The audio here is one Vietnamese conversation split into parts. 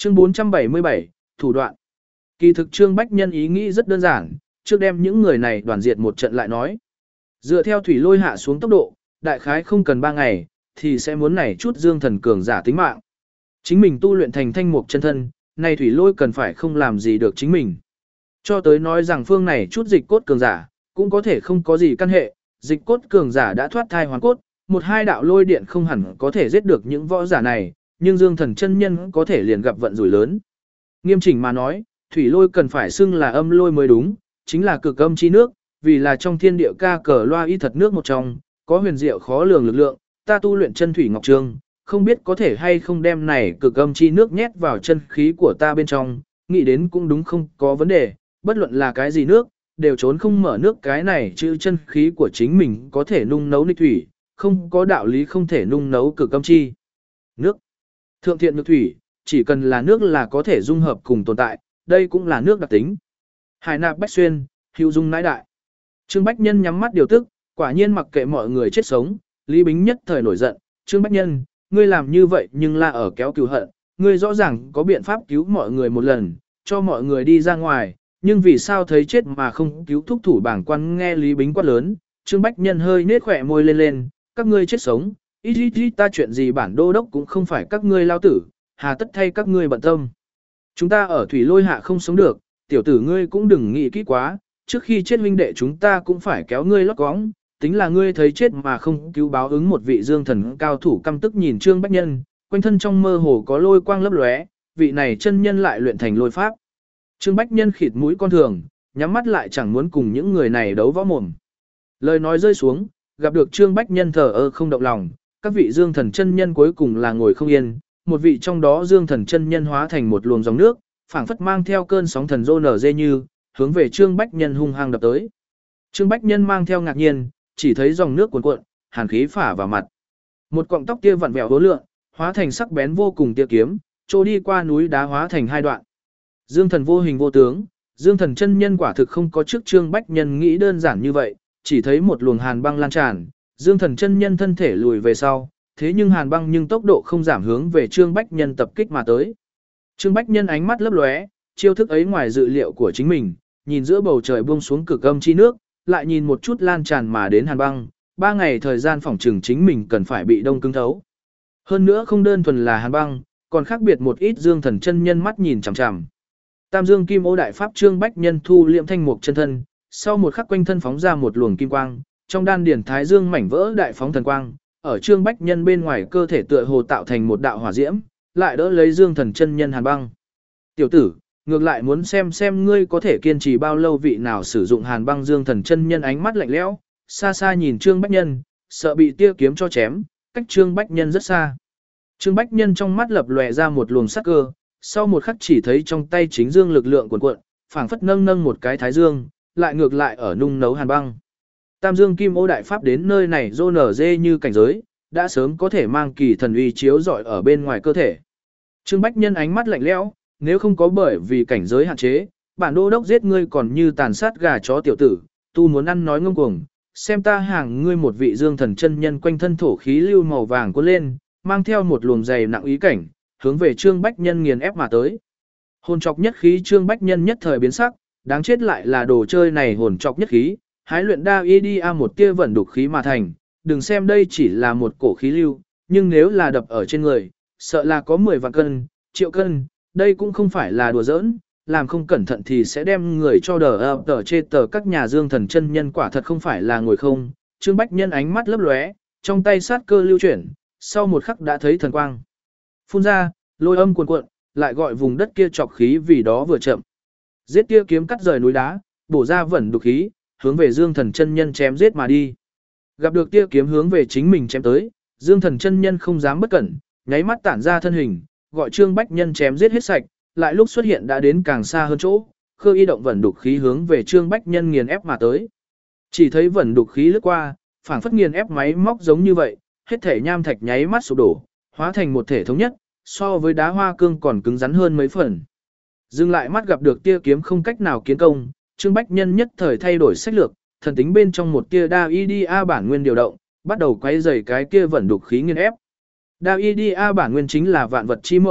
Chương 477, thủ đoạn. Kỳ thực Trương Bách Nhân ý nghĩ rất đơn giản, trước đem những người này đoàn diệt một trận lại nói. Dựa theo thủy lôi hạ xuống tốc độ, đại khái không cần 3 ngày, thì sẽ muốn nảy chút dương thần cường giả tính mạng. Chính mình tu luyện thành thanh mục chân thân, này thủy lôi cần phải không làm gì được chính mình. Cho tới nói rằng phương này chút dịch cốt cường giả, cũng có thể không có gì căn hệ, dịch cốt cường giả đã thoát thai hoàn cốt, một hai đạo lôi điện không hẳn có thể giết được những võ giả này, nhưng dương thần chân nhân có thể liền gặp vận rủi lớn. Nghiêm chỉnh mà nói, thủy lôi cần phải xưng là âm lôi mới đúng, chính là cực âm chi nước, vì là trong thiên địa ca cờ loa y thật nước một trong, có huyền diệu khó lường lực lượng, ta tu luyện chân thủy ngọc trường, không biết có thể hay không đem này cực âm chi nước nhét vào chân khí của ta bên trong, nghĩ đến cũng đúng không có vấn đề, bất luận là cái gì nước, đều trốn không mở nước cái này chữ chân khí của chính mình có thể nung nấu nghịch thủy, không có đạo lý không thể nung nấu cực âm chi. Nước. Thượng thiện nhược thủy, chỉ cần là nước là có thể dung hợp cùng tồn tại, đây cũng là nước đặc tính. Hải nạp bách xuyên, hữu dung nãi đại. Trương Bách Nhân nhắm mắt điều tức, quả nhiên mặc kệ mọi người chết sống, Lý Bính nhất thời nổi giận, Trương Bách Nhân, ngươi làm như vậy nhưng là ở kéo cừu hận, ngươi rõ ràng có biện pháp cứu mọi người một lần, cho mọi người đi ra ngoài, nhưng vì sao thấy chết mà không cứu thúc thủ bảng quan. Nghe Lý Bính quát lớn, Trương Bách Nhân hơi nết khỏe môi lên, các ngươi chết sống, ít ta chuyện gì bản đô đốc cũng không phải các ngươi lao tử, hà tất thay các ngươi bận tâm. Chúng ta ở thủy lôi hạ không sống được, tiểu tử ngươi cũng đừng nghĩ kỹ quá, trước khi chết huynh đệ chúng ta cũng phải kéo ngươi lót góng, tính là ngươi thấy chết mà không cứu báo ứng. Một vị dương thần cao thủ căm tức nhìn Trương Bách Nhân, quanh thân trong mơ hồ có lôi quang lấp lóe, vị này chân nhân lại luyện thành lôi pháp. Trương Bách Nhân khịt mũi con thường, nhắm mắt lại chẳng muốn cùng những người này đấu võ mồm. Lời nói rơi xuống, gặp được Trương Bách Nhân thờ ơ không động lòng, các vị dương thần chân nhân cuối cùng là ngồi không yên, một vị trong đó dương thần chân nhân hóa thành một luồng dòng nước, phảng phất mang theo cơn sóng thần rô nở dê như, hướng về Trương Bách Nhân hung hăng đập tới. Trương Bách Nhân mang theo ngạc nhiên, chỉ thấy dòng nước cuồn cuộn, hàn khí phả vào mặt. Một cọng tóc kia vặn vẹo hố lượng, hóa thành sắc bén vô cùng tia kiếm, trô đi qua núi đá hóa thành hai đoạn. Dương thần vô hình vô tướng, dương thần chân nhân quả thực không có trước Trương Bách Nhân nghĩ đơn giản như vậy, chỉ thấy một luồng hàn băng lan tràn, dương thần chân nhân thân thể lùi về sau, thế nhưng hàn băng nhưng tốc độ không giảm hướng về Trương Bách Nhân tập kích mà tới. Trương Bách Nhân ánh mắt lấp lóe, chiêu thức ấy ngoài dự liệu của chính mình, nhìn giữa bầu trời buông xuống cực âm chi nước, lại nhìn một chút lan tràn mà đến hàn băng, 3 ngày thời gian phỏng trừng chính mình cần phải bị đông cứng thấu. Hơn nữa không đơn thuần là hàn băng, còn khác biệt một ít dương thần chân nhân mắt nhìn chằm chằm. Tam Dương Kim Ô Đại Pháp Trương Bách Nhân thu liệm thanh mục chân thân, sau một khắc quanh thân phóng ra một luồng kim quang, trong đan điển thái dương mảnh vỡ đại phóng thần quang, ở Trương Bách Nhân bên ngoài cơ thể tựa hồ tạo thành một đạo hỏa diễm, lại đỡ lấy dương thần chân nhân hàn băng. Tiểu tử, ngược lại muốn xem ngươi có thể kiên trì bao lâu. Vị nào sử dụng hàn băng dương thần chân nhân ánh mắt lạnh lẽo, xa xa nhìn Trương Bách Nhân, sợ bị tia kiếm cho chém, cách Trương Bách Nhân rất xa. Trương Bách Nhân trong mắt lập lòe ra một luồng sắc cơ, sau một khắc chỉ thấy trong tay chính dương lực lượng cuồn cuộn, phảng phất nâng một cái thái dương, lại ngược lại ở nung nấu hàn băng. Tam Dương Kim Ô Đại Pháp đến nơi này rô nở dê như cảnh giới, đã sớm có thể mang kỳ thần uy chiếu rọi ở bên ngoài cơ thể. Trương Bách Nhân ánh mắt lạnh lẽo, nếu không có bởi vì cảnh giới hạn chế, bản đô đốc giết ngươi còn như tàn sát gà chó tiểu tử, tu muốn ăn nói ngông cuồng, xem ta hàng ngươi. Một vị dương thần chân nhân quanh thân thổ khí lưu màu vàng cuốn lên, mang theo một luồng dày nặng ý cảnh, hướng về Trương Bách Nhân nghiền ép mà tới. Hồn trọc nhất khí Trương Bách Nhân nhất thời biến sắc, đáng chết lại là đồ chơi này hồn trọc nhất khí, hái luyện đa y đi a một tia vận đục khí mà thành, đừng xem đây chỉ là một cổ khí lưu, nhưng nếu là đập ở trên người, sợ là có 10 vạn cân, triệu cân, đây cũng không phải là đùa giỡn, làm không cẩn thận thì sẽ đem người cho đờ chê tờ. Các nhà dương thần chân nhân quả thật không phải là ngồi không. Trương Bách Nhân ánh mắt lấp lóe, trong tay sát cơ lưu chuyển, sau một khắc đã thấy thần quang phun ra, lôi âm cuồn cuộn, lại gọi vùng đất kia trọc khí vì đó vừa chậm. Giết tia kiếm cắt rời núi đá, bổ ra vẩn đục khí, hướng về dương thần chân nhân chém giết mà đi. Gặp được tia kiếm hướng về chính mình chém tới, dương thần chân nhân không dám bất cẩn, nháy mắt tản ra thân hình, gọi Trương Bách Nhân chém giết hết sạch, lại lúc xuất hiện đã đến càng xa hơn chỗ, khơ y động vẩn đục khí hướng về Trương Bách Nhân nghiền ép mà tới. Chỉ thấy vẩn đục khí lướt qua, phảng phất nghiền ép máy móc giống như vậy, hết thể nham thạch nháy mắt sụp đổ, hóa thành một thể thống nhất, so với đá hoa cương còn cứng rắn hơn mấy phần. Dừng lại mắt gặp được tia kiếm không cách nào kiến công, Trương Bách Nhân nhất thời thay đổi sách lược, thần tính bên trong một tia đa IDA bản nguyên điều động, bắt đầu quay rầy cái kia vẩn đục khí nghiền ép. Đa IDA bản nguyên chính là vạn vật chi mẫu,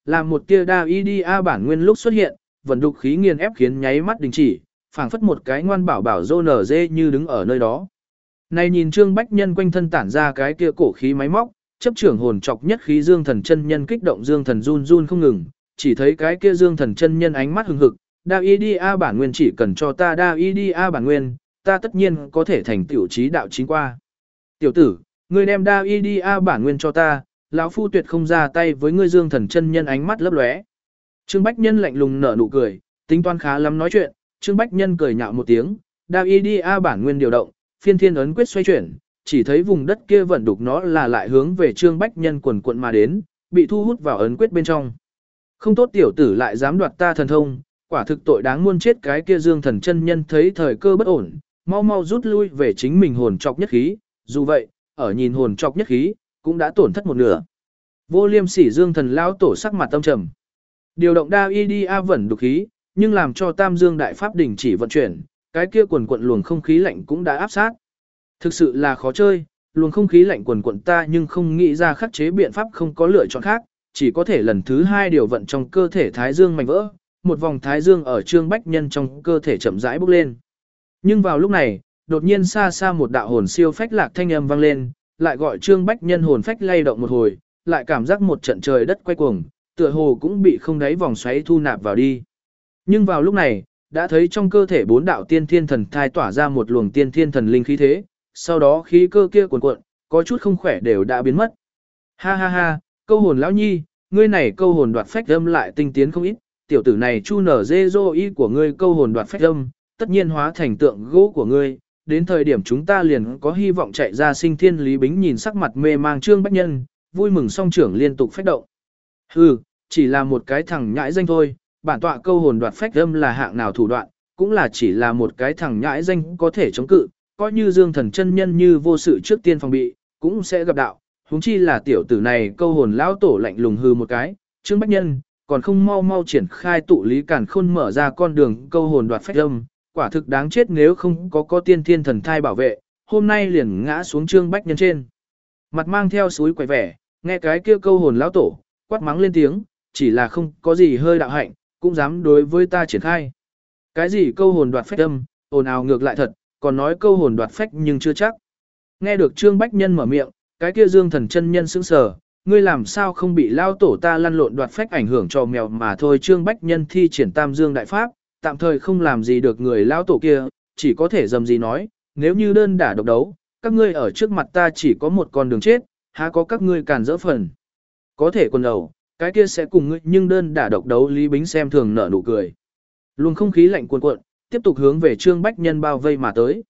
làm một tia Davidia bản nguyên lúc xuất hiện, vận đục khí nghiền ép khiến nháy mắt đình chỉ, phảng phất một cái ngoan bảo bảo rô nở dê như đứng ở nơi đó. Này nhìn Trương Bách Nhân quanh thân tản ra cái kia cổ khí máy móc, chấp trưởng hồn trọc nhất khí Dương Thần chân nhân kích động Dương Thần run run không ngừng, chỉ thấy cái kia Dương Thần chân nhân ánh mắt hừng hực, Davidia bản nguyên chỉ cần cho ta Davidia bản nguyên, ta tất nhiên có thể thành tiểu trí đạo chính qua. Tiểu tử, ngươi đem Davidia bản nguyên cho ta, lão phu tuyệt không ra tay với ngươi. Dương Thần chân nhân ánh mắt lấp lóe. Trương Bách Nhân lạnh lùng nở nụ cười, tính toán khá lắm nói chuyện, Trương Bách Nhân cười nhạo một tiếng, Davidia bản nguyên điều động, phiên thiên ấn quyết xoay chuyển, chỉ thấy vùng đất kia vận đục nó là lại hướng về Trương Bách Nhân quần quận mà đến, bị thu hút vào ấn quyết bên trong. Không tốt, tiểu tử lại dám đoạt ta thần thông, quả thực tội đáng muôn chết. Cái kia Dương Thần chân nhân thấy thời cơ bất ổn, mau mau rút lui về chính mình hồn trọc nhất khí, dù vậy, ở nhìn hồn trọc nhất khí, cũng đã tổn thất một nửa. Vô Liêm Sỉ Dương Thần lão tổ sắc mặt âm trầm. Điều động Davidia vận đục khí, nhưng làm cho Tam Dương đại pháp đình chỉ vận chuyển, cái kia quần quận luồng không khí lạnh cũng đã áp sát. Thực sự là khó chơi, luồng không khí lạnh quần quận ta nhưng không nghĩ ra khắc chế biện pháp, không có lựa chọn khác, chỉ có thể lần thứ 2 điều vận trong cơ thể Thái Dương mảnh vỡ, một vòng Thái Dương ở Trương Bách Nhân trong cơ thể chậm rãi bốc lên. Nhưng vào lúc này, đột nhiên xa xa một đạo hồn siêu phách lạc thanh âm vang lên, lại gọi Trương Bách Nhân hồn phách lay động một hồi, lại cảm giác một trận trời đất quay cuồng, tựa hồ cũng bị không đáy vòng xoáy thu nạp vào đi. Nhưng vào lúc này, đã thấy trong cơ thể 4 đạo tiên thiên thần thai tỏa ra một luồng tiên thiên thần linh khí thế, sau đó khí cơ kia cuồn cuộn, có chút không khỏe đều đã biến mất. Ha ha ha, câu hồn lão nhi, ngươi này câu hồn đoạt phách âm lại tinh tiến không ít, tiểu tử này chu nở dê dô y của ngươi câu hồn đoạt phách âm, tất nhiên hóa thành tượng gỗ của ngươi, đến thời điểm chúng ta liền có hy vọng chạy ra sinh thiên. Lý Bính nhìn sắc mặt mê mang Trương Bách Nhân, vui mừng song trưởng liên tục phách động. Hừ, chỉ là một cái thằng nhãi danh thôi, bản tọa câu hồn đoạt phách âm là hạng nào thủ đoạn, cũng là chỉ là một cái thằng nhãi danh có thể chống cự, coi như Dương Thần chân nhân như vô sự trước tiên phòng bị, cũng sẽ gặp đạo, huống chi là tiểu tử này. Câu hồn lão tổ lạnh lùng hừ một cái, Trương Bách Nhân, còn không mau mau triển khai tụ lý càn khôn mở ra con đường câu hồn đoạt phách âm, quả thực đáng chết, nếu không có tiên thiên thần thai bảo vệ, hôm nay liền ngã xuống Trương Bách Nhân trên. Mặt mang theo suối quẩy vẻ, nghe cái kia câu hồn lão tổ, quát mắng lên tiếng, chỉ là không có gì hơi đạo hạnh, cũng dám đối với ta triển khai. Cái gì câu hồn đoạt phách âm, ồn ào ngược lại thật, còn nói câu hồn đoạt phách nhưng chưa chắc. Nghe được Trương Bách Nhân mở miệng, cái kia Dương Thần chân nhân sững sờ, ngươi làm sao không bị lao tổ ta lăn lộn đoạt phách ảnh hưởng cho mèo mà thôi. Trương Bách Nhân thi triển Tam Dương đại pháp, tạm thời không làm gì được người lao tổ kia, chỉ có thể dầm gì nói, nếu như đơn đả độc đấu, các ngươi ở trước mặt ta chỉ có một con đường chết, há có các ngươi càn dỡ phần. Có thể quần đầu, cái kia sẽ cùng ngươi, nhưng đơn đả độc đấu. Lý Bính xem thường nở nụ cười. Luồng không khí lạnh cuồn cuộn, tiếp tục hướng về Trương Bách Nhân bao vây mà tới.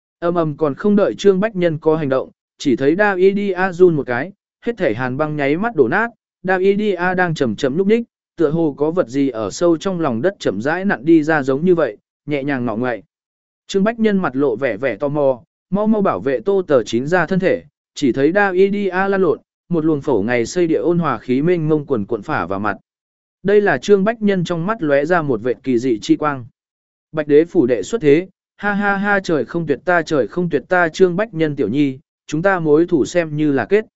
Ầm còn không đợi Trương Bách Nhân có hành động, chỉ thấy Davidia run một cái, hết thể hàn băng nháy mắt đổ nát, Davidia đang chậm chậm nhúc nhích, tựa hồ có vật gì ở sâu trong lòng đất chậm rãi nặn đi ra giống như vậy, nhẹ nhàng ngọ ngoại. Trương Bách Nhân mặt lộ vẻ tò mò, mau mau bảo vệ Tô Tờ Chín ra thân thể, chỉ thấy Davidia lăn lộn, một luồng phổ ngày xây địa ôn hòa khí mênh mông quần cuộn phả vào mặt. Đây là Trương Bách Nhân trong mắt lóe ra một vệt kỳ dị chi quang. Bạch đế phủ đệ xuất thế, ha ha ha, trời không tuyệt ta, trời không tuyệt ta. Trương Bách Nhân tiểu nhi, chúng ta mối thủ xem như là kết.